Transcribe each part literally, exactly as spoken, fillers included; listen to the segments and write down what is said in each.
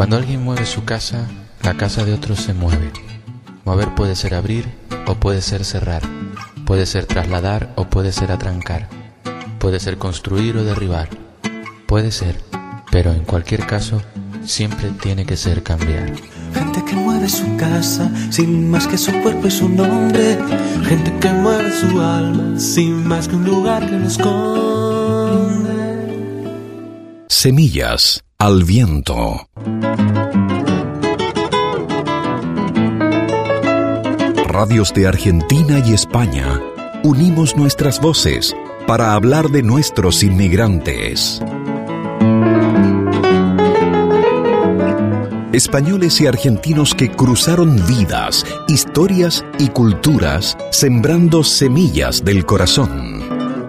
Cuando alguien mueve su casa, la casa de otros se mueve. Mover puede ser abrir o puede ser cerrar. Puede ser trasladar o puede ser atrancar. Puede ser construir o derribar. Puede ser, pero en cualquier caso, siempre tiene que ser cambiar. Gente que mueve su casa sin más que su cuerpo y su nombre. Gente que mueve su alma sin más que un lugar que lo esconde. Semillas al viento. Radios de Argentina y España. Unimos nuestras voces para hablar de nuestros inmigrantes. Españoles y argentinos que cruzaron vidas, historias y culturas, sembrando semillas del corazón.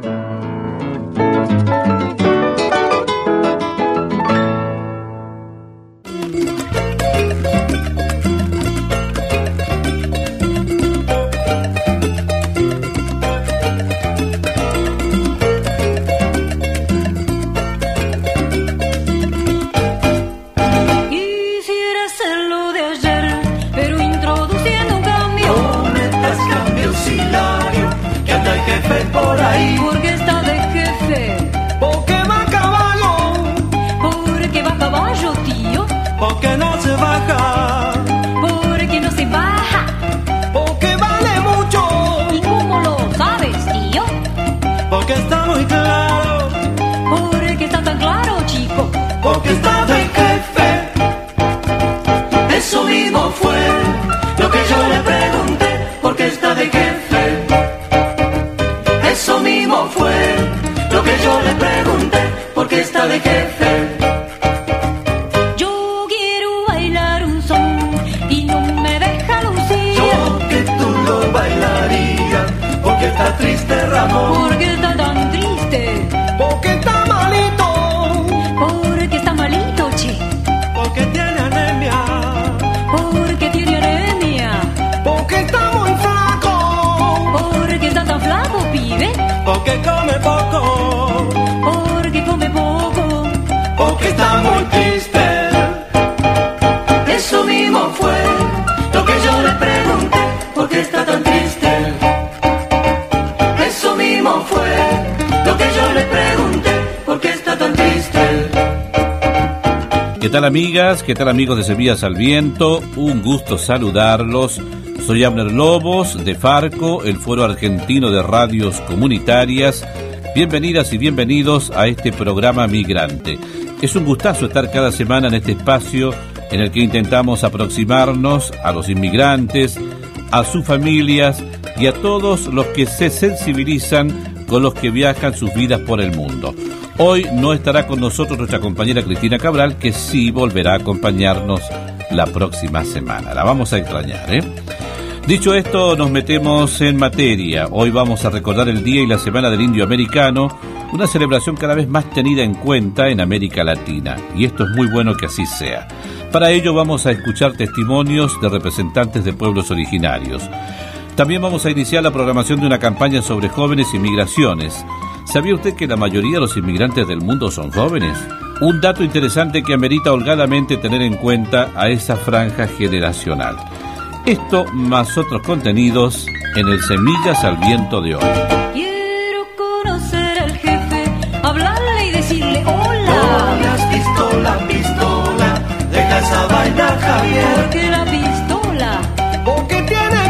¿Qué tal, amigas? ¿Qué tal, amigos de Semillas al Viento? Un gusto saludarlos. Soy Abner Lobos de Farco, el Foro Argentino de Radios Comunitarias. Bienvenidas y bienvenidos a este programa Migrante. Es un gustazo estar cada semana en este espacio en el que intentamos aproximarnos a los inmigrantes, a sus familias y a todos los que se sensibilizan con los que viajan sus vidas por el mundo. Hoy no estará con nosotros nuestra compañera Cristina Cabral, que sí volverá a acompañarnos la próxima semana. La vamos a extrañar, ¿eh? Dicho esto, nos metemos en materia. Hoy vamos a recordar el Día y la Semana del Indio Americano, una celebración cada vez más tenida en cuenta en América Latina, y esto es muy bueno que así sea. Para ello vamos a escuchar testimonios de representantes de pueblos originarios. También vamos a iniciar la programación de una campaña sobre jóvenes y migraciones. ¿Sabía usted que la mayoría de los inmigrantes del mundo son jóvenes? Un dato interesante que amerita holgadamente tener en cuenta a esa franja generacional. Esto más otros contenidos en el Semillas al Viento de hoy. Quiero conocer al jefe, hablarle y decirle hola. No me has visto la pistola, deja esa vaina, Javier. ¿Por qué la pistola? Porque tiene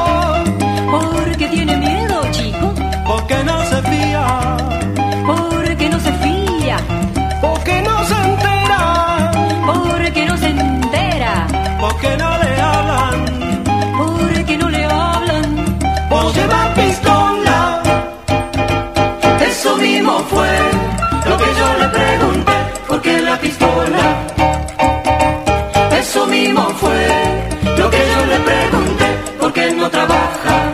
miedo. ¿Por qué tiene miedo, chico? Porque no se fía. Porque no se fía. Porque no se entera. Porque no se entera. Porque no le hablan. Porque no le hablan. Vos llevas pistola. Eso mismo fue lo que yo le pregunté. ¿Por qué la pistola? Eso mismo fue lo que yo le pregunté. ¿Por qué no trabaja?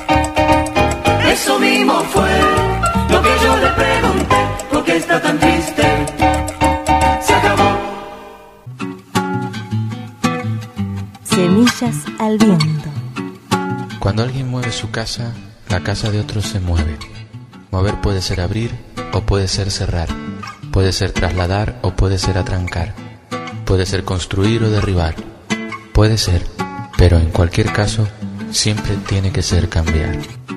Eso mismo fue lo que yo le pregunté. ¿Por qué está tan triste? Se acabó. Semillas al viento. Cuando alguien mueve su casa, la casa de otros se mueve. Mover puede ser abrir o puede ser cerrar. Puede ser trasladar o puede ser atrancar. puede ser construir o derribar. Puede ser, pero en cualquier caso, siempre tiene que ser cambiar.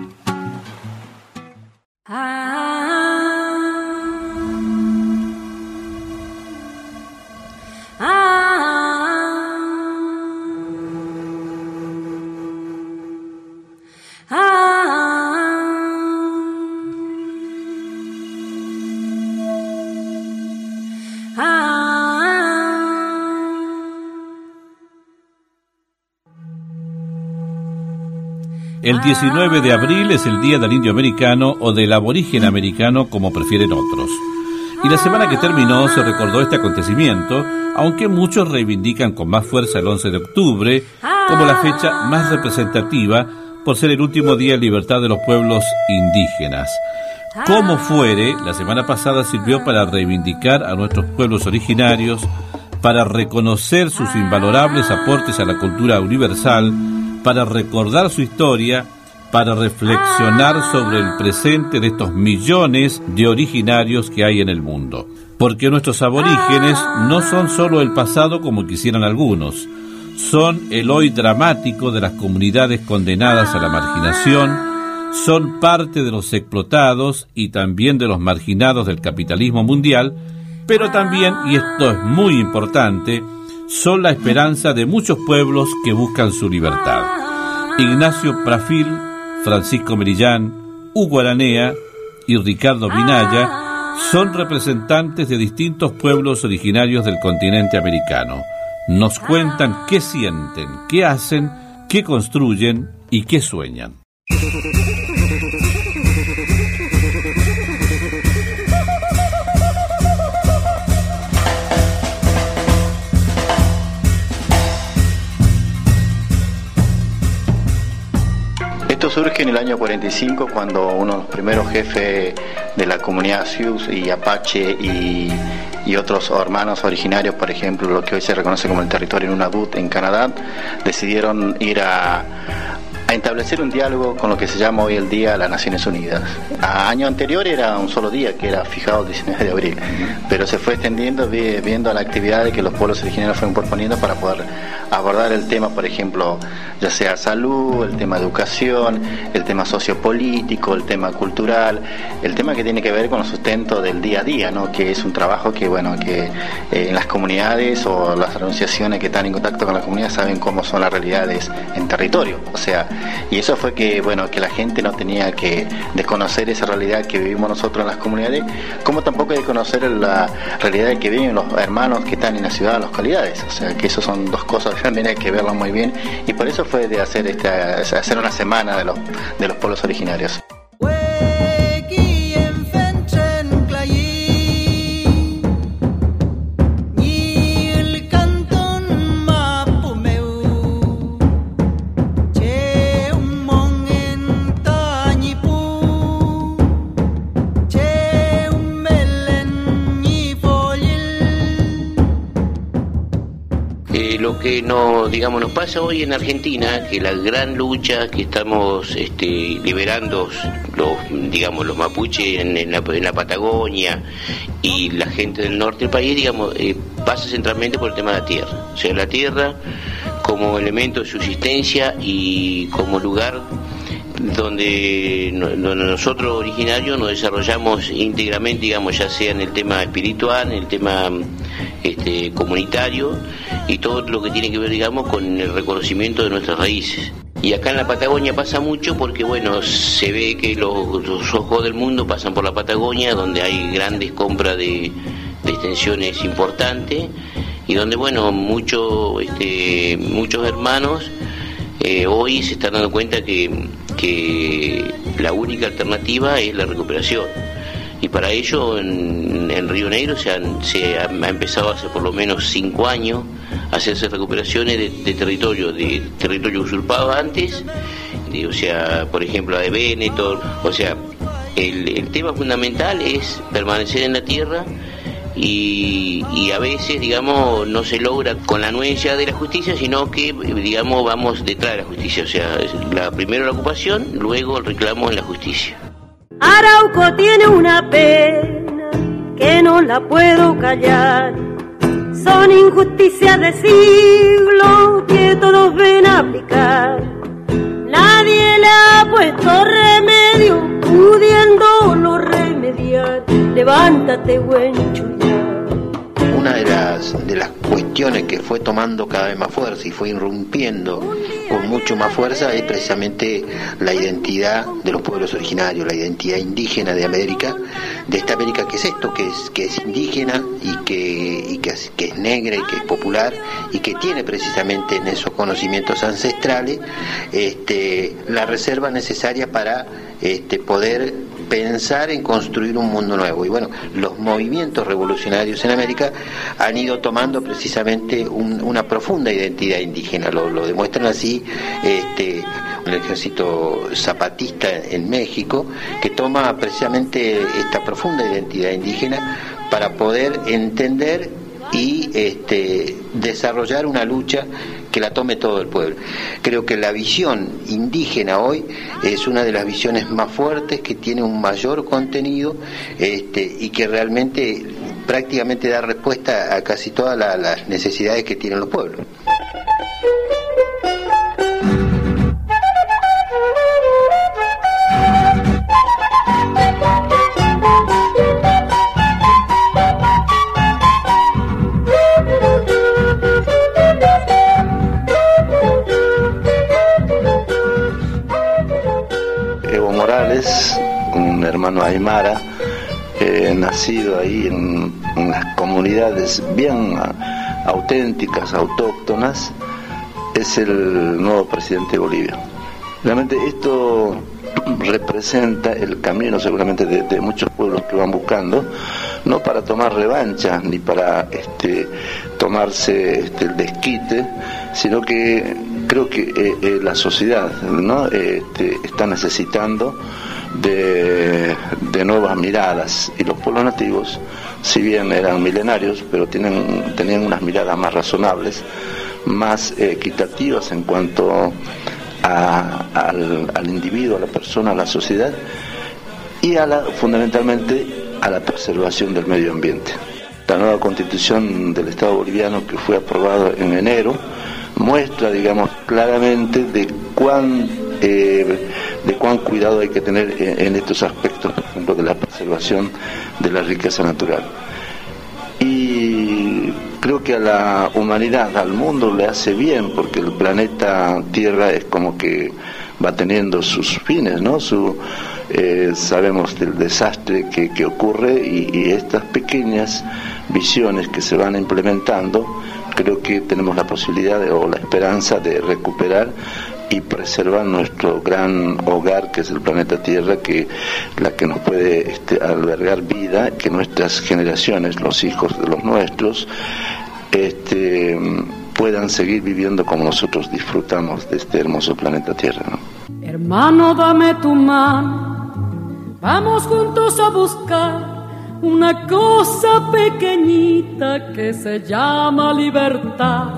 El diecinueve de abril es el Día del Indio Americano o del Aborigen Americano, como prefieren otros. Y la semana que terminó se recordó este acontecimiento, aunque muchos reivindican con más fuerza el once de octubre como la fecha más representativa por ser el último día de libertad de los pueblos indígenas. Como fuere, la semana pasada sirvió para reivindicar a nuestros pueblos originarios, para reconocer sus invalorables aportes a la cultura universal, para recordar su historia, para reflexionar sobre el presente de estos millones de originarios que hay en el mundo. Porque nuestros aborígenes no son solo el pasado como quisieran algunos, son el hoy dramático de las comunidades condenadas a la marginación, son parte de los explotados y también de los marginados del capitalismo mundial, pero también, y esto es muy importante, son la esperanza de muchos pueblos que buscan su libertad. Ignacio Prafil, Francisco Merillán, Hugo Aranea y Ricardo Minaya son representantes de distintos pueblos originarios del continente americano. Nos cuentan qué sienten, qué hacen, qué construyen y qué sueñan. Esto surge en el año cuarenta y cinco, cuando uno de los primeros jefes de la comunidad Sioux y Apache y, y otros hermanos originarios, por ejemplo, lo que hoy se reconoce como el territorio Nunavut en Canadá, decidieron ir a, a establecer un diálogo con lo que se llama hoy el día las Naciones Unidas. A año anterior era un solo día, que era fijado el diecinueve de abril, pero se fue extendiendo viendo la actividad que los pueblos originarios fueron proponiendo para poder abordar el tema, por ejemplo, ya sea salud, el tema educación, el tema sociopolítico, el tema cultural, el tema que tiene que ver con el sustento del día a día, ¿no? Que es un trabajo que, bueno, que eh, en las comunidades o las organizaciones que están en contacto con la comunidad saben cómo son las realidades en territorio, o sea, y eso fue que, bueno, que la gente no tenía que desconocer esa realidad que vivimos nosotros en las comunidades, como tampoco desconocer la realidad que viven los hermanos que están en la ciudad, las localidades, o sea, que eso son dos cosas que también hay que verlo muy bien, y por eso fue de hacer esta, hacer una semana de los de los pueblos originarios. Lo que no, digamos, nos pasa hoy en Argentina, que la gran lucha que estamos este, liberando los, digamos, los mapuches en, en, la, en la Patagonia y la gente del norte del país, digamos, eh, pasa centralmente por el tema de la tierra. O sea, la tierra como elemento de subsistencia y como lugar donde nosotros originarios nos desarrollamos íntegramente, digamos, ya sea en el tema espiritual, en el tema este, comunitario y todo lo que tiene que ver, digamos, con el reconocimiento de nuestras raíces. Y acá en la Patagonia pasa mucho porque, bueno, se ve que los, los ojos del mundo pasan por la Patagonia, donde hay grandes compras de, de extensiones importantes y donde, bueno, mucho, este, muchos hermanos eh, hoy se están dando cuenta que, que la única alternativa es la recuperación. Y para ello en, en Río Negro se, han, se ha, ha empezado hace por lo menos cinco años a hacerse recuperaciones de, de territorio, de territorio usurpado antes, de, o sea, por ejemplo, la de Benetton. O sea, el, el tema fundamental es permanecer en la tierra y, y a veces, digamos, no se logra con la anuencia de la justicia, sino que, digamos, vamos detrás de la justicia. O sea, la, primero la ocupación, luego el reclamo en la justicia. Arauco tiene una pena que no la puedo callar. son injusticias de siglo que todos ven aplicar. Nadie le ha puesto remedio, pudiéndolo remediar. Levántate, buen chullar. Una de las, de las cuestiones que fue tomando cada vez más fuerza y fue irrumpiendo con mucho más fuerza es precisamente la identidad de los pueblos originarios, la identidad indígena de América, de esta América que es esto, que es, que es indígena y, que, y que, es, que es negra y que es popular y que tiene precisamente en esos conocimientos ancestrales este, la reserva necesaria para este, poder pensar en construir un mundo nuevo. Y bueno, los movimientos revolucionarios en América han ido tomando precisamente un, una profunda identidad indígena, lo, lo demuestran así este, el ejército zapatista en México, que toma precisamente esta profunda identidad indígena para poder entender y este, desarrollar una lucha que la tome todo el pueblo. Creo que la visión indígena hoy es una de las visiones más fuertes, que tiene un mayor contenido este, y que realmente prácticamente da respuesta a casi todas la, las necesidades que tienen los pueblos. Un hermano aymara, eh, nacido ahí en, en las comunidades bien a, auténticas, autóctonas, es el nuevo presidente de Bolivia. Realmente esto representa el camino seguramente de, de muchos pueblos que van buscando, no para tomar revancha ni para este, tomarse este, el desquite, sino que creo que eh, eh, la sociedad, ¿no? este, está necesitando de, de nuevas miradas, y los pueblos nativos, si bien eran milenarios, pero tienen, tenían unas miradas más razonables, más eh, equitativas en cuanto a, al, al individuo, a la persona, a la sociedad, y a la, fundamentalmente a la preservación del medio ambiente. La nueva constitución del Estado boliviano, que fue aprobada en enero, muestra, digamos, claramente de cuán eh, de cuán cuidado hay que tener en, en estos aspectos, por ejemplo, de la preservación de la riqueza natural. Y creo que a la humanidad, al mundo, le hace bien, porque el planeta Tierra es como que va teniendo sus fines, ¿no? Su, eh, sabemos del desastre que, que ocurre, y, y estas pequeñas visiones que se van implementando, creo que tenemos la posibilidad de, o la esperanza de recuperar y preservar nuestro gran hogar, que es el planeta Tierra, que la que nos puede este, albergar vida, que nuestras generaciones, los hijos de los nuestros, este, puedan seguir viviendo como nosotros disfrutamos de este hermoso planeta Tierra, ¿no? Hermano, dame tu mano, vamos juntos a buscar una cosa pequeñita que se llama libertad.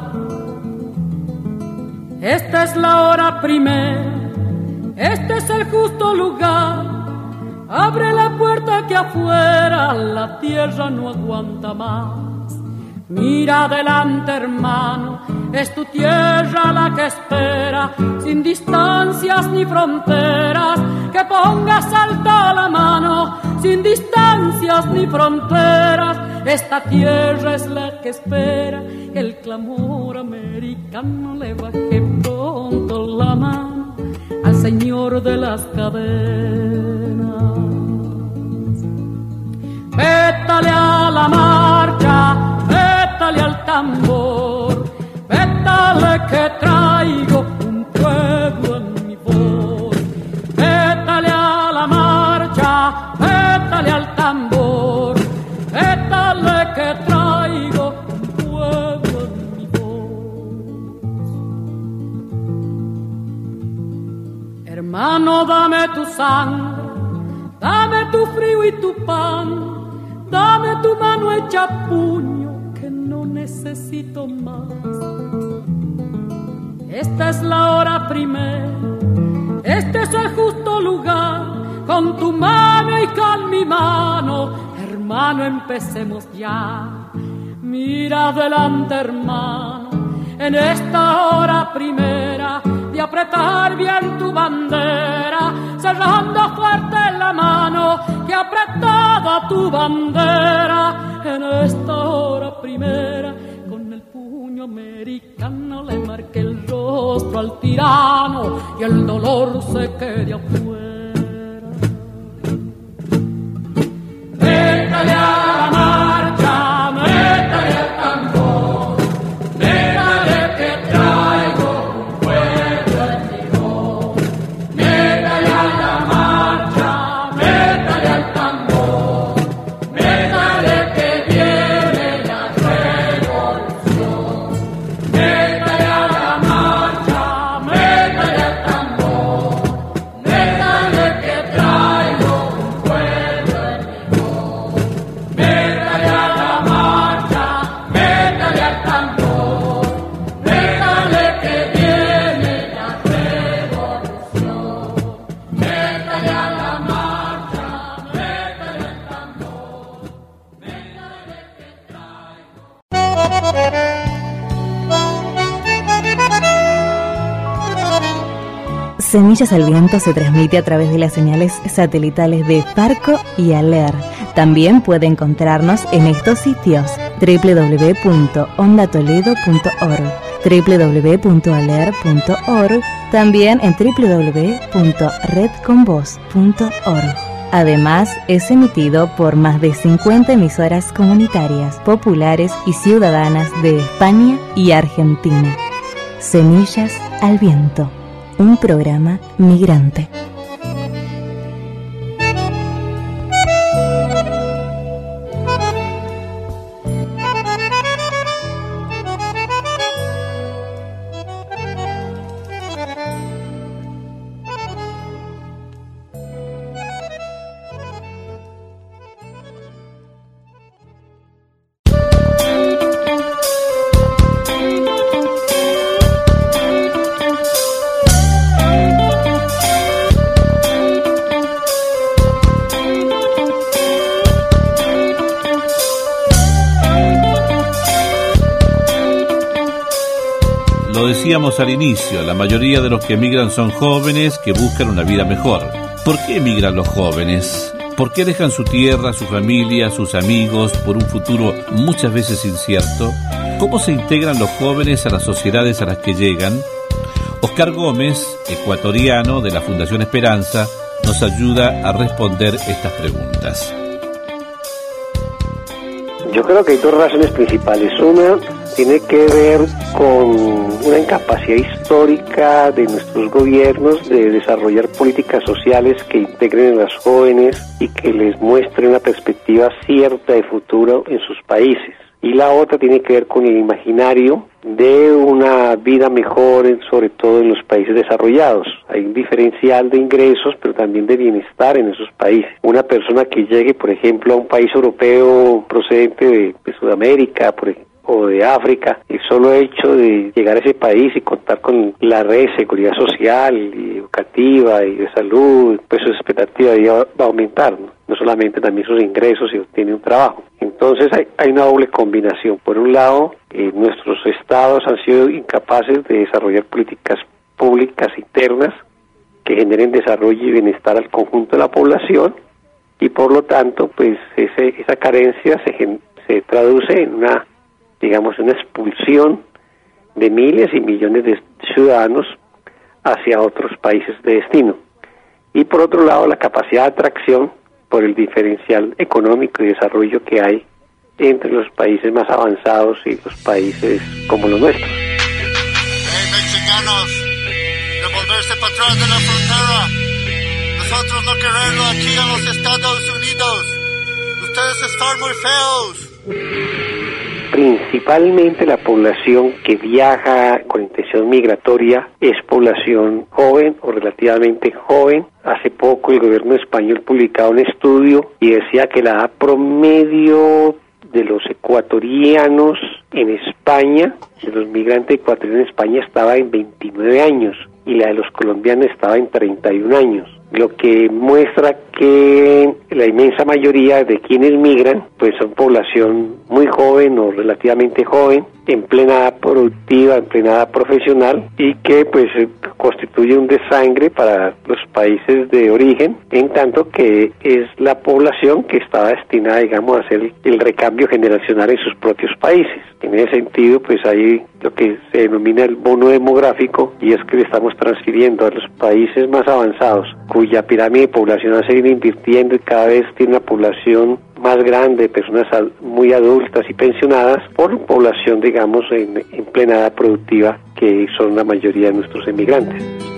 Esta es la hora primera, este es el justo lugar. Abre la puerta que afuera la tierra no aguanta más. Mira adelante, hermano, es tu tierra la que espera, sin distancias ni fronteras, que pongas alta la mano, sin distancias ni fronteras. Esta tierra es la que espera, que el clamor americano le baje pronto la mano al señor de las cadenas. Vétale a la marcha, vétale al tambor, vétale que traigo un pueblo en mi voz. Vétale a la marcha, vétale al tambor, vétale que traigo un pueblo en mi voz. Hermano, dame tu sangre, dame tu frío y tu pan, dame tu mano hecha puño, que no necesito más. Esta es la hora primera, este es el justo lugar. Con tu mano y con mi mano, hermano, empecemos ya. Mira adelante, hermano, en esta hora primera de apretar bien tu bandera, cerrando fuerte la mano que apretada tu bandera. En esta hora primera, con el puño americano le marque el rostro al tirano y el dolor se quede afuera. Métale a la marcha, métale al tambor, métale que traigo un pueblo en mi voz. Métale a la marcha, métale al tambor, métale que viene la revolución. Métale a la marcha, métale al tambor, métale que traigo un pueblo en mi voz. Métale a la marcha, métale al tambor, métale que viene la revolución. Métale a la marcha, métale al tambor, métale que traigo. Semillas al Viento se transmite a través de las señales satelitales de Farco y Aler. También puede encontrarnos en estos sitios: doble u doble u doble u punto onda toledo punto org, doble u doble u doble u punto aler punto org, también en doble u doble u doble u punto red con voz punto org. Además, es emitido por más de cincuenta emisoras comunitarias, populares y ciudadanas de España y Argentina. Semillas al Viento, un programa migrante. Lo decíamos al inicio, la mayoría de los que emigran son jóvenes que buscan una vida mejor. ¿Por qué emigran los jóvenes? ¿Por qué dejan su tierra, su familia, sus amigos por un futuro muchas veces incierto? ¿Cómo se integran los jóvenes a las sociedades a las que llegan? Oscar Gómez, ecuatoriano de la Fundación Esperanza, nos ayuda a responder estas preguntas. Yo creo que hay dos razones principales. Una tiene que ver con una incapacidad histórica de nuestros gobiernos de desarrollar políticas sociales que integren a los jóvenes y que les muestren una perspectiva cierta de futuro en sus países. Y la otra tiene que ver con el imaginario de una vida mejor, sobre todo en los países desarrollados. Hay un diferencial de ingresos, pero también de bienestar en esos países. Una persona que llegue, por ejemplo, a un país europeo procedente de, de Sudamérica, por ejemplo, o de África, el solo hecho de llegar a ese país y contar con la red de seguridad social y educativa y de salud, pues su expectativa de vida va a aumentar, ¿no? No solamente también sus ingresos si obtiene un trabajo. Entonces hay, hay una doble combinación. Por un lado, eh, nuestros estados han sido incapaces de desarrollar políticas públicas internas que generen desarrollo y bienestar al conjunto de la población, y por lo tanto, pues ese, esa carencia se, se traduce en una digamos, una expulsión de miles y millones de ciudadanos hacia otros países de destino. Y por otro lado, la capacidad de atracción por el diferencial económico y desarrollo que hay entre los países más avanzados y los países como los nuestros. Hey, mexicanos, devolverse para atrás de la frontera. Nosotros no queremos aquí en los Estados Unidos. Ustedes están muy feos. Principalmente la población que viaja con intención migratoria es población joven o relativamente joven. Hace poco el gobierno español publicaba un estudio y decía que la edad promedio de los ecuatorianos en España, de los migrantes ecuatorianos en España, estaba en veintinueve años y la de los colombianos estaba en treinta y un años. lo que muestra que la inmensa mayoría de quienes migran pues son población muy joven o relativamente joven, en plena edad productiva, en plena edad profesional, y que pues constituye un desangre para los países de origen, en tanto que es la población que está destinada, digamos, a hacer el recambio generacional en sus propios países. En ese sentido, pues hay lo que se denomina el bono demográfico, y es que le estamos transfiriendo a los países más avanzados, cuya pirámide poblacional se viene invirtiendo y cada vez tiene una población más grande, personas muy adultas y pensionadas, por población, digamos, en, en plena edad productiva, que son la mayoría de nuestros emigrantes.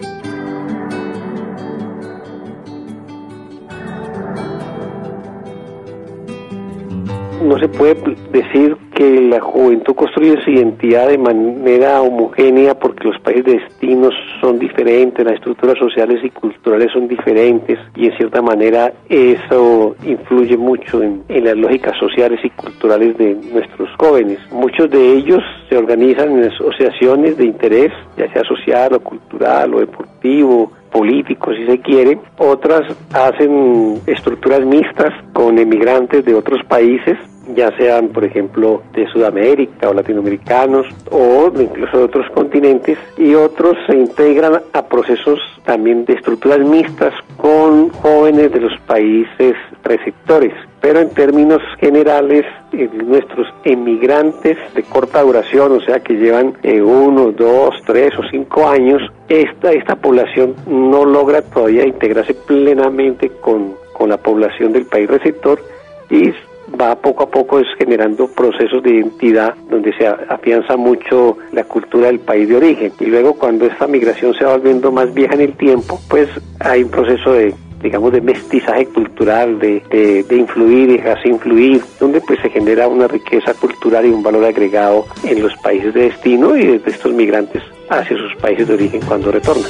No se puede decir que la juventud construye su identidad de manera homogénea porque los países de destino son diferentes, las estructuras sociales y culturales son diferentes, y en cierta manera eso influye mucho en, en las lógicas sociales y culturales de nuestros jóvenes. Muchos de ellos se organizan en asociaciones de interés, ya sea social o cultural o deportivo, políticos si se quiere. Otras hacen estructuras mixtas con emigrantes de otros países, ya sean por ejemplo de Sudamérica o latinoamericanos o incluso de otros continentes, y otros se integran a procesos también de estructuras mixtas con jóvenes de los países receptores. Pero en términos generales, eh, nuestros emigrantes de corta duración, o sea que llevan eh, uno, dos, tres o cinco años, esta, esta población no logra todavía integrarse plenamente con, con la población del país receptor, y va poco a poco es generando procesos de identidad donde se afianza mucho la cultura del país de origen. Y luego, cuando esta migración se va volviendo más vieja en el tiempo, pues hay un proceso de, digamos, de mestizaje cultural, de, de, de influir y dejarse influir, donde pues se genera una riqueza cultural y un valor agregado en los países de destino y desde estos migrantes hacia sus países de origen cuando retornan.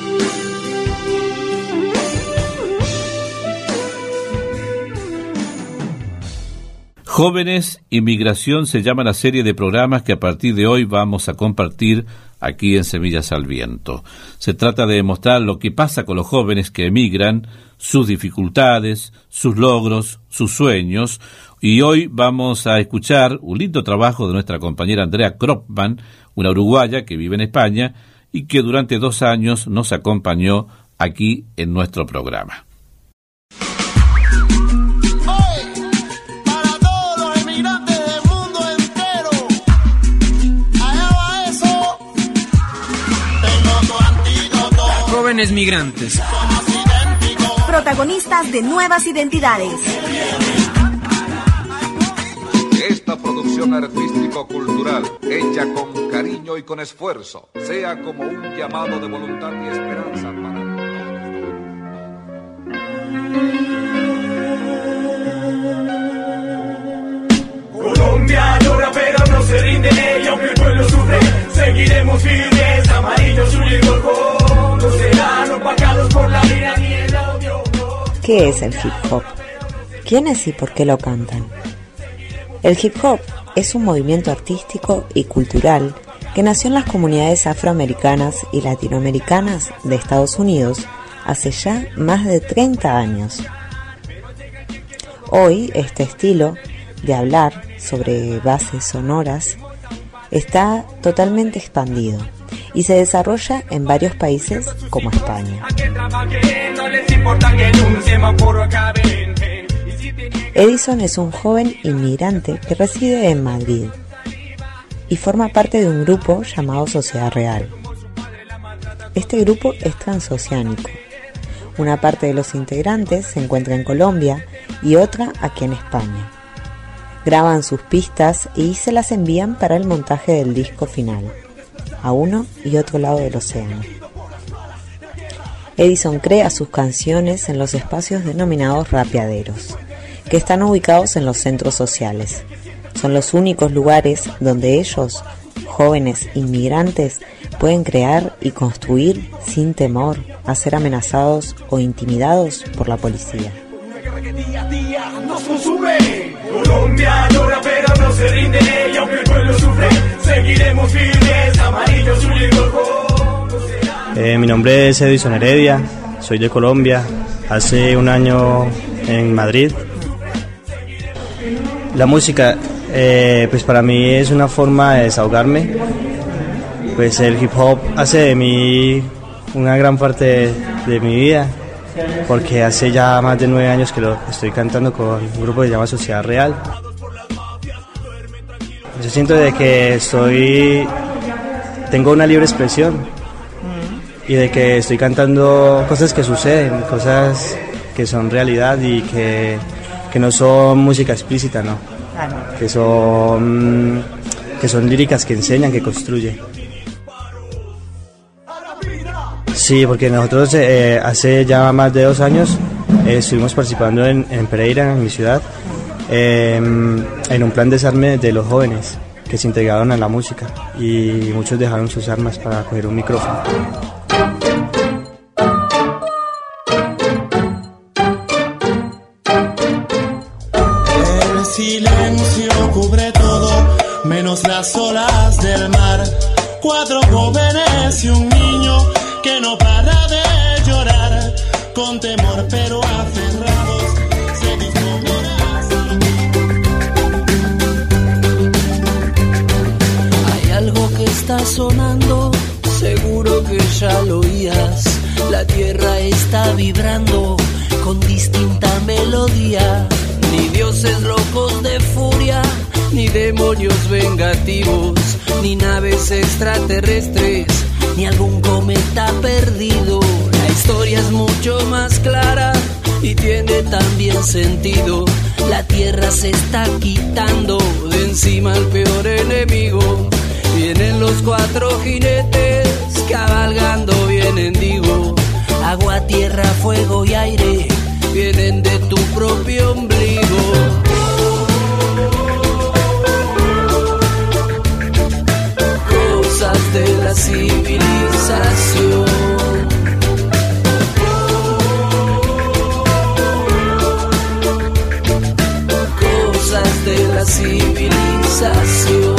Jóvenes y Migración se llama la serie de programas que a partir de hoy vamos a compartir aquí en Semillas al Viento. Se trata de demostrar lo que pasa con los jóvenes que emigran, sus dificultades, sus logros, sus sueños, y hoy vamos a escuchar un lindo trabajo de nuestra compañera Andrea Kropman, una uruguaya que vive en España y que durante dos años nos acompañó aquí en nuestro programa. Jóvenes migrantes, protagonistas de nuevas identidades. Esta producción artístico-cultural, hecha con cariño y con esfuerzo, sea como un llamado de voluntad y esperanza para Colombia llora pero no se rinde, y aunque el pueblo sufre, seguiremos firmes, amarillo, azul y rojo, no serán opacados por la ira ni el odio. ¿Qué es el hip hop? ¿Quiénes y por qué lo cantan? El hip hop es un movimiento artístico y cultural que nació en las comunidades afroamericanas y latinoamericanas de Estados Unidos hace ya más de treinta años. Hoy este estilo de hablar sobre bases sonoras está totalmente expandido y se desarrolla en varios países como España. Edison es un joven inmigrante que reside en Madrid y forma parte de un grupo llamado Sociedad Real. Este grupo es transoceánico. Una parte de los integrantes se encuentra en Colombia y otra aquí en España. Graban sus pistas y se las envían para el montaje del disco final, a uno y otro lado del océano. Edison crea sus canciones en los espacios denominados rapeaderos, que están ubicados en los centros sociales. Son los únicos lugares donde ellos, jóvenes inmigrantes, pueden crear y construir sin temor a ser amenazados o intimidados por la policía. Colombia llora pero no se rinde, y aunque el pueblo sufre, seguiremos firmes, amarillo, azul y rojo. Eh, mi nombre es Edison Heredia, soy de Colombia, hace un año en Madrid. La música, eh, pues para mí es una forma de desahogarme. Pues el hip hop hace de mí una gran parte de, de mi vida, porque hace ya más de nueve años que lo estoy cantando con un grupo que se llama Sociedad Real. Yo siento de que estoy, tengo una libre expresión y de que estoy cantando cosas que suceden, cosas que son realidad y que, que no son música explícita, ¿no? Que son, que son líricas que enseñan, que construyen. Sí, porque nosotros eh, hace ya más de dos años eh, estuvimos participando en, en Pereira, en mi ciudad, eh, en un plan de desarme de los jóvenes que se integraron a la música y muchos dejaron sus armas para coger un micrófono. El silencio cubre todo, menos las olas del mar. Cuatro jóvenes y un niño que no para de llorar, con temor pero aferrados, se disponen a salir. Hay algo que está sonando, seguro que ya lo oías. La tierra está vibrando con distinta melodía. Ni dioses locos de furia, ni demonios vengativos, ni naves extraterrestres, ni algún cometa perdido. La historia es mucho más clara y tiene también sentido. La tierra se está quitando de encima al peor enemigo. Vienen los cuatro jinetes cabalgando, vienen, digo. Agua, tierra, fuego y aire vienen de tu propio ombligo. Cosas de la civilización. Cosas de la civilización.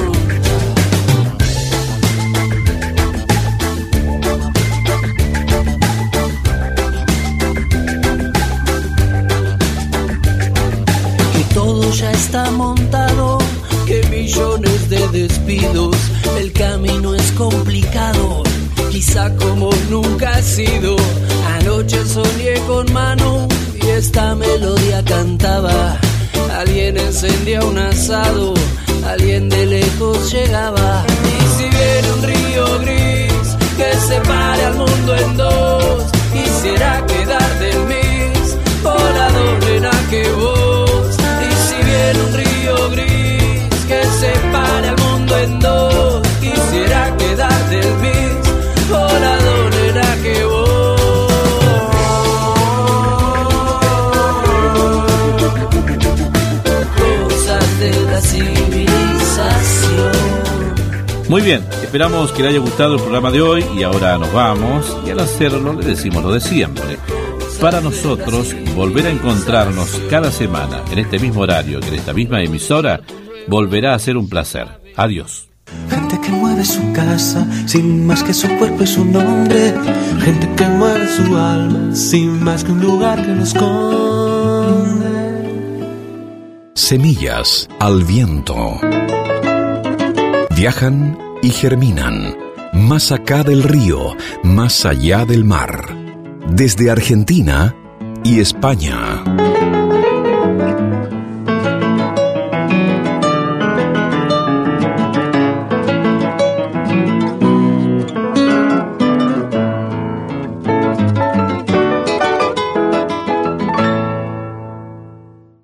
Que todo ya está montado, que millones de despidos. El camino es complicado, quizá como nunca ha sido. Anoche soñé con Manu y esta melodía cantaba. Alguien encendía un asado, alguien de lejos llegaba. Y si viene un río gris que separe al mundo en dos, quisiera quedar del mis volador en que vos. Y si viene un río gris que separe al mundo en dos, quisiera quedar del mis volador en que vos. Cosas de la civilización. Muy bien, esperamos que le haya gustado el programa de hoy y ahora nos vamos y al hacerlo le decimos lo de siempre. Para nosotros, volver a encontrarnos cada semana en este mismo horario, en esta misma emisora, volverá a ser un placer. Adiós. Gente que mueve su casa sin más que su cuerpo y su nombre. Gente que mueve su alma sin más que un lugar que lo esconde. Semillas al viento. Viajan y germinan, más acá del río, más allá del mar, desde Argentina y España.